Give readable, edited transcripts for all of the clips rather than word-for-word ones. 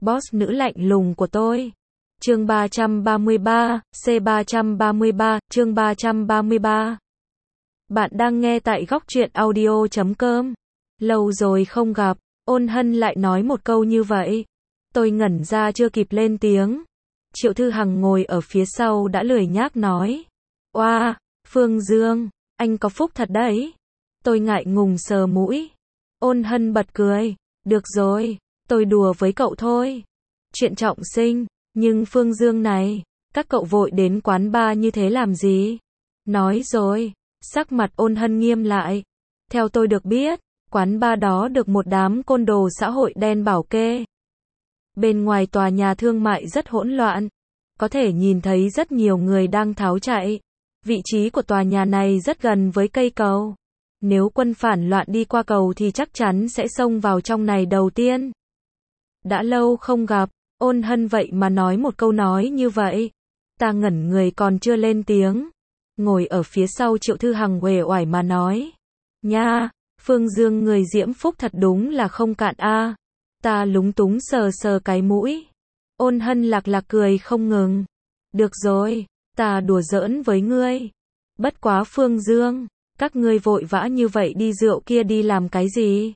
boss nữ lạnh lùng của tôi. Chương 333, C333, chương 333. Bạn đang nghe tại góc truyện audio.com. Lâu rồi không gặp, Ôn Hân lại nói một câu như vậy. Tôi ngẩn ra chưa kịp lên tiếng. Triệu Thư Hằng ngồi ở phía sau đã lười nhác nói. Oa, Phương Dương, anh có phúc thật đấy. Tôi ngại ngùng sờ mũi. Ôn Hân bật cười. Được rồi, tôi đùa với cậu thôi. Chuyện trọng sinh, nhưng Phương Dương này, các cậu vội đến quán bar như thế làm gì? Nói rồi, sắc mặt Ôn Hân nghiêm lại. Theo tôi được biết, quán bar đó được một đám côn đồ xã hội đen bảo kê. Bên ngoài tòa nhà thương mại rất hỗn loạn. Có thể nhìn thấy rất nhiều người đang tháo chạy. Vị trí của tòa nhà này rất gần với cây cầu. Nếu quân phản loạn đi qua cầu thì chắc chắn sẽ xông vào trong này đầu tiên. Đã lâu không gặp, Ôn Hân vậy mà nói một câu nói như vậy. Ta ngẩn người còn chưa lên tiếng. Ngồi ở phía sau Triệu Thư Hằng uể oải mà nói. Nha, Phương Dương người diễm phúc thật đúng là không cạn a. Ta lúng túng sờ sờ cái mũi. Ôn Hân lạc lạc cười không ngừng. Được rồi, ta đùa giỡn với ngươi. Bất quá Phương Dương, các ngươi vội vã như vậy đi rượu kia đi làm cái gì?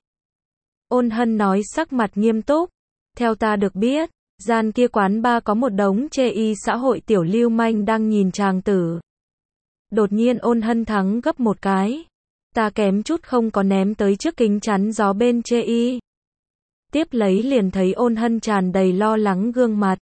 Ôn Hân nói sắc mặt nghiêm túc. Theo ta được biết, gian kia quán bar có một đống chê y xã hội tiểu lưu manh đang nhìn chàng tử. Đột nhiên Ôn Hân thắng gấp một cái. Ta kém chút không có ném tới trước kính chắn gió bên chê y. Tiếp lấy liền thấy Ôn Hân tràn đầy lo lắng gương mặt.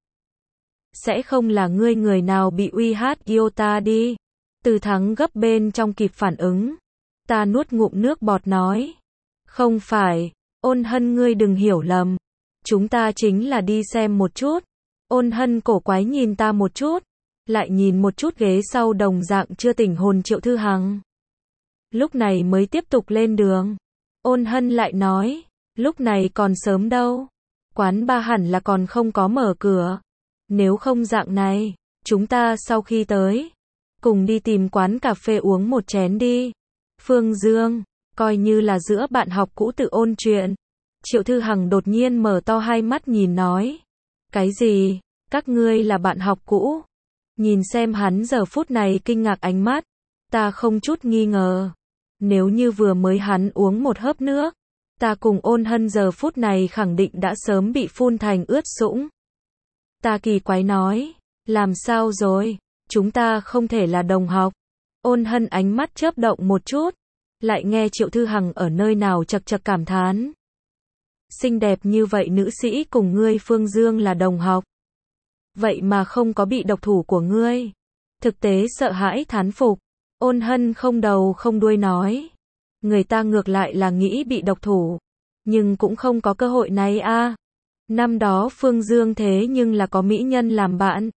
Sẽ không là ngươi người nào bị uy hát yêu ta đi. Từ thắng gấp bên trong kịp phản ứng. Ta nuốt ngụm nước bọt nói. Không phải, Ôn Hân ngươi đừng hiểu lầm. Chúng ta chính là đi xem một chút. Ôn Hân cổ quái nhìn ta một chút. Lại nhìn một chút ghế sau đồng dạng chưa tỉnh hồn Triệu Thư Hằng. Lúc này mới tiếp tục lên đường. Ôn Hân lại nói. Lúc này còn sớm đâu. Quán bar hẳn là còn không có mở cửa. Nếu không dạng này, chúng ta sau khi tới, cùng đi tìm quán cà phê uống một chén đi. Phương Dương, coi như là giữa bạn học cũ tự ôn chuyện. Triệu Thư Hằng đột nhiên mở to hai mắt nhìn nói. Cái gì? Các ngươi là bạn học cũ? Nhìn xem hắn giờ phút này kinh ngạc ánh mắt. Ta không chút nghi ngờ. Nếu như vừa mới hắn uống một hớp nước, ta cùng Ôn Hân giờ phút này khẳng định đã sớm bị phun thành ướt sũng. Ta kỳ quái nói. Làm sao rồi? Chúng ta không thể là đồng học. Ôn Hân ánh mắt chớp động một chút. Lại nghe Triệu Thư Hằng ở nơi nào chật chật cảm thán. Xinh đẹp như vậy nữ sĩ cùng ngươi Phương Dương là đồng học. Vậy mà không có bị độc thủ của ngươi. Thực tế sợ hãi thán phục. Ôn Hân không đầu không đuôi nói. Người ta ngược lại là nghĩ bị độc thủ. Nhưng cũng không có cơ hội này a. Năm đó Phương Dương thế nhưng là có mỹ nhân làm bạn.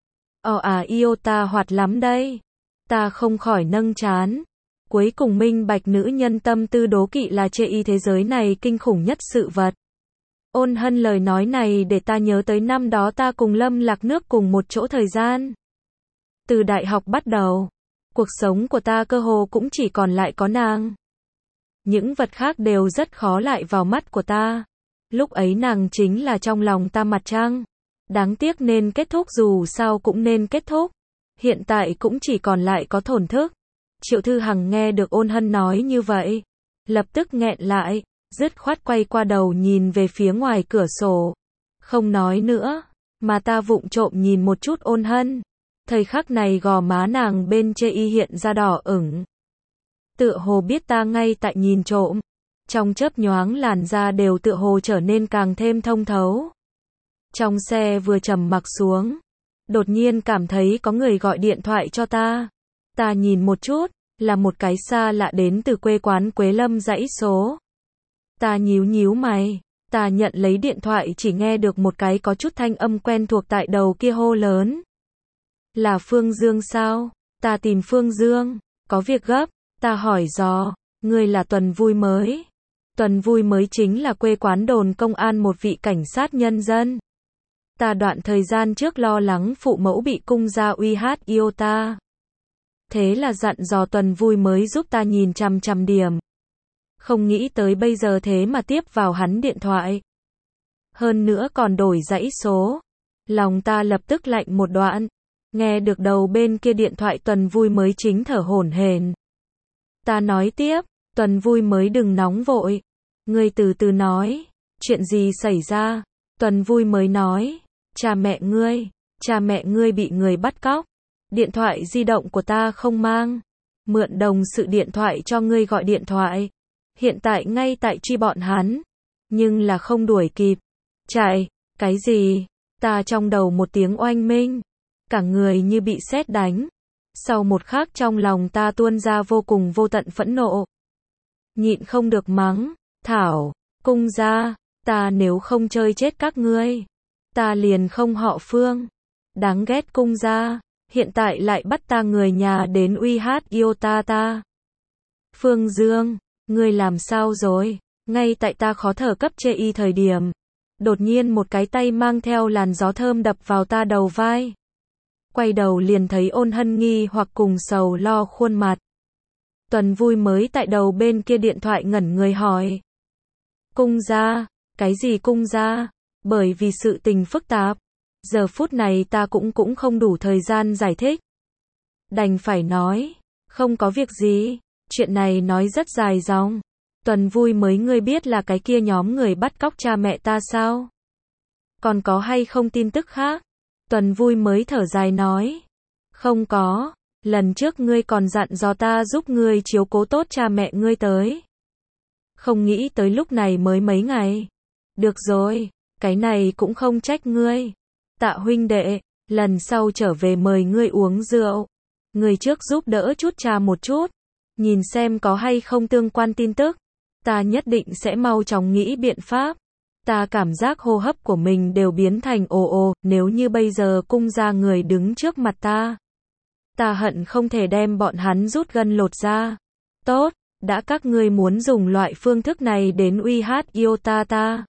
Yêu ta hoạt lắm đây. Ta không khỏi nâng trán. Cuối cùng minh bạch nữ nhân tâm tư đố kỵ là chê y thế giới này kinh khủng nhất sự vật. Ôn Hân lời nói này để ta nhớ tới năm đó ta cùng Lâm Lạc Nước cùng một chỗ thời gian. Từ đại học bắt đầu, cuộc sống của ta cơ hồ cũng chỉ còn lại có nàng. Những vật khác đều rất khó lại vào mắt của ta. Lúc ấy nàng chính là trong lòng ta mặt trăng. Đáng tiếc nên kết thúc dù sao cũng nên kết thúc. Hiện tại cũng chỉ còn lại có thổn thức. Triệu Thư Hằng nghe được Ôn Hân nói như vậy. Lập tức nghẹn lại. Dứt khoát quay qua đầu nhìn về phía ngoài cửa sổ. Không nói nữa. Mà ta vụng trộm nhìn một chút Ôn Hân. Thời khắc này gò má nàng bên chê y hiện ra đỏ ửng. Tựa hồ biết ta ngay tại nhìn trộm. Trong chớp nhoáng làn da đều tựa hồ trở nên càng thêm thông thấu. Trong xe vừa trầm mặc xuống. Đột nhiên cảm thấy có người gọi điện thoại cho ta. Ta nhìn một chút, là một cái xa lạ đến từ quê quán Quế Lâm dãy số. Ta nhíu nhíu mày. Ta nhận lấy điện thoại chỉ nghe được một cái có chút thanh âm quen thuộc tại đầu kia hô lớn. Là Phương Dương sao? Ta tìm Phương Dương. Có việc gấp. Ta hỏi dò. Ngươi là Tuần Vui Mới. Tuần Vui Mới chính là quê quán đồn công an một vị cảnh sát nhân dân. Ta đoạn thời gian trước lo lắng phụ mẫu bị cung gia uy hát yêu ta. Thế là dặn dò Tuần Vui Mới giúp ta nhìn chằm chằm điểm. Không nghĩ tới bây giờ thế mà tiếp vào hắn điện thoại. Hơn nữa còn đổi dãy số. Lòng ta lập tức lạnh một đoạn. Nghe được đầu bên kia điện thoại Tuần Vui mới chính thở hổn hển. Ta nói tiếp, Tuần Vui mới đừng nóng vội. Ngươi từ từ nói, chuyện gì xảy ra? Tuần Vui mới nói, cha mẹ ngươi bị người bắt cóc. Điện thoại di động của ta không mang. Mượn đồng sự điện thoại cho ngươi gọi điện thoại. Hiện tại ngay tại truy bọn hắn. Nhưng là không đuổi kịp. Chạy, cái gì? Ta trong đầu một tiếng oanh minh. Cả người như bị sét đánh. Sau một khắc trong lòng ta tuôn ra vô cùng vô tận phẫn nộ. Nhịn không được mắng. Thảo, cung gia, ta nếu không chơi chết các ngươi. Ta liền không họ Phương. Đáng ghét cung gia. Hiện tại lại bắt ta người nhà đến uy hát yêu ta. Phương Dương, ngươi làm sao rồi? Ngay tại ta khó thở cấp chê y thời điểm. Đột nhiên một cái tay mang theo làn gió thơm đập vào ta đầu vai. Quay đầu liền thấy Ôn Hân nghi hoặc cùng sầu lo khuôn mặt. Tuần Vui mới tại đầu bên kia điện thoại ngẩn người hỏi. Cung gia, cái gì cung gia? Bởi vì sự tình phức tạp. Giờ phút này ta cũng không đủ thời gian giải thích. Đành phải nói, không có việc gì, chuyện này nói rất dài dòng. Tuần Vui mới ngươi biết là cái kia nhóm người bắt cóc cha mẹ ta sao? Còn có hay không tin tức khác? Tuần Vui mới thở dài nói. Không có, lần trước ngươi còn dặn dò ta giúp ngươi chiếu cố tốt cha mẹ ngươi tới. Không nghĩ tới lúc này mới mấy ngày. Được rồi, cái này cũng không trách ngươi. Tạ huynh đệ, lần sau trở về mời ngươi uống rượu. Ngươi trước giúp đỡ chút cha một chút. Nhìn xem có hay không tương quan tin tức. Ta nhất định sẽ mau chóng nghĩ biện pháp. Ta cảm giác hô hấp của mình đều biến thành ồ, nếu như bây giờ cung gia người đứng trước mặt ta. Ta hận không thể đem bọn hắn rút gân lột ra. Tốt, đã các ngươi muốn dùng loại phương thức này đến uy hát yêu ta.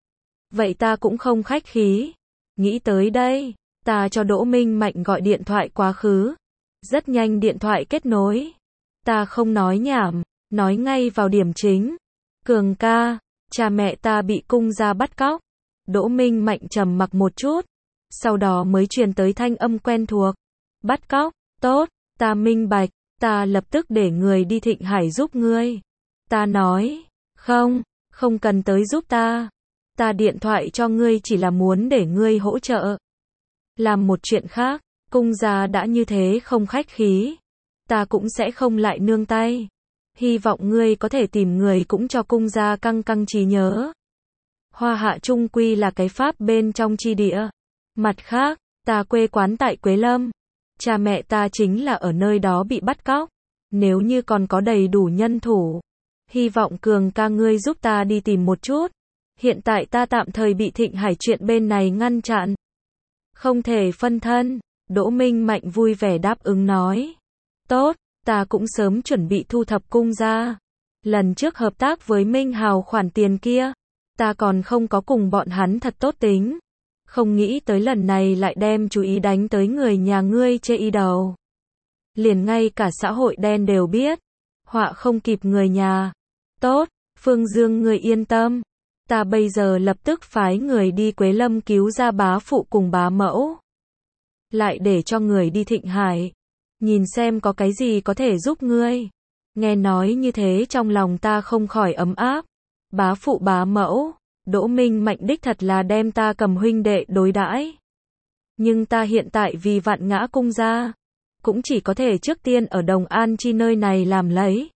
Vậy ta cũng không khách khí. Nghĩ tới đây, ta cho Đỗ Minh Mạnh gọi điện thoại quá khứ. Rất nhanh điện thoại kết nối. Ta không nói nhảm, nói ngay vào điểm chính. Cường ca, cha mẹ ta bị cung gia bắt cóc. Đỗ Minh Mạnh trầm mặc một chút. Sau đó mới truyền tới thanh âm quen thuộc. Bắt cóc, tốt, ta minh bạch. Ta lập tức để người đi Thịnh Hải giúp ngươi. Ta nói, không cần tới giúp ta. Ta điện thoại cho ngươi chỉ là muốn để ngươi hỗ trợ. Làm một chuyện khác, cung gia đã như thế không khách khí. Ta cũng sẽ không lại nương tay. Hy vọng ngươi có thể tìm người cũng cho cung gia căng trí nhớ. Hoa Hạ trung quy là cái pháp bên trong chi địa. Mặt khác, ta quê quán tại Quế Lâm. Cha mẹ ta chính là ở nơi đó bị bắt cóc. Nếu như còn có đầy đủ nhân thủ, hy vọng Cường ca ngươi giúp ta đi tìm một chút. Hiện tại ta tạm thời bị Thịnh Hải chuyện bên này ngăn chặn. Không thể phân thân. Đỗ Minh Mạnh vui vẻ đáp ứng nói. Tốt, ta cũng sớm chuẩn bị thu thập cung gia. Lần trước hợp tác với Minh Hào khoản tiền kia, ta còn không có cùng bọn hắn thật tốt tính. Không nghĩ tới lần này lại đem chú ý đánh tới người nhà ngươi chê y đầu. Liền ngay cả xã hội đen đều biết. Họa không kịp người nhà. Tốt, Phương Dương ngươi yên tâm. Ta bây giờ lập tức phái người đi Quế Lâm cứu ra bá phụ cùng bá mẫu. Lại để cho người đi Thịnh Hải. Nhìn xem có cái gì có thể giúp ngươi. Nghe nói như thế trong lòng ta không khỏi ấm áp. Bá phụ bá mẫu, Đỗ Minh Mạnh đích thật là đem ta cầm huynh đệ đối đãi. Nhưng ta hiện tại vì vạn ngã cung gia, cũng chỉ có thể trước tiên ở Đồng An chi nơi này làm lấy.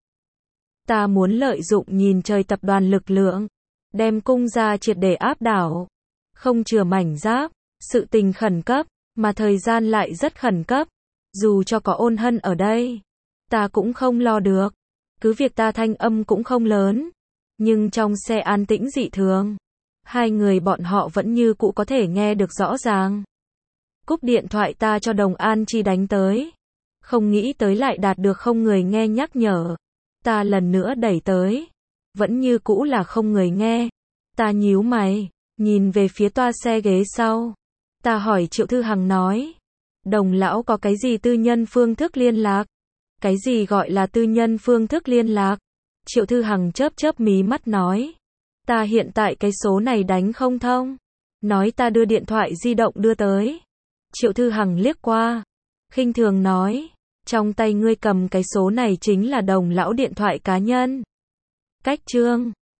Ta muốn lợi dụng nhìn trời tập đoàn lực lượng, đem cung gia triệt để áp đảo. Không chừa mảnh giáp, sự tình khẩn cấp, mà thời gian lại rất khẩn cấp. Dù cho có Ôn Hân ở đây, ta cũng không lo được. Cứ việc ta thanh âm cũng không lớn, nhưng trong xe an tĩnh dị thường. Hai người bọn họ vẫn như cũ có thể nghe được rõ ràng. Cúp điện thoại ta cho Đồng An Chi đánh tới. Không nghĩ tới lại đạt được không người nghe nhắc nhở. Ta lần nữa đẩy tới. Vẫn như cũ là không người nghe. Ta nhíu mày, nhìn về phía toa xe ghế sau. Ta hỏi Triệu Thư Hằng nói. Đồng lão có cái gì tư nhân phương thức liên lạc? Cái gì gọi là tư nhân phương thức liên lạc? Triệu Thư Hằng chớp chớp mí mắt nói. Ta hiện tại cái số này đánh không thông. Nói ta đưa điện thoại di động đưa tới. Triệu Thư Hằng liếc qua, khinh thường nói, trong tay ngươi cầm cái số này chính là Đồng lão điện thoại cá nhân. Cách Trương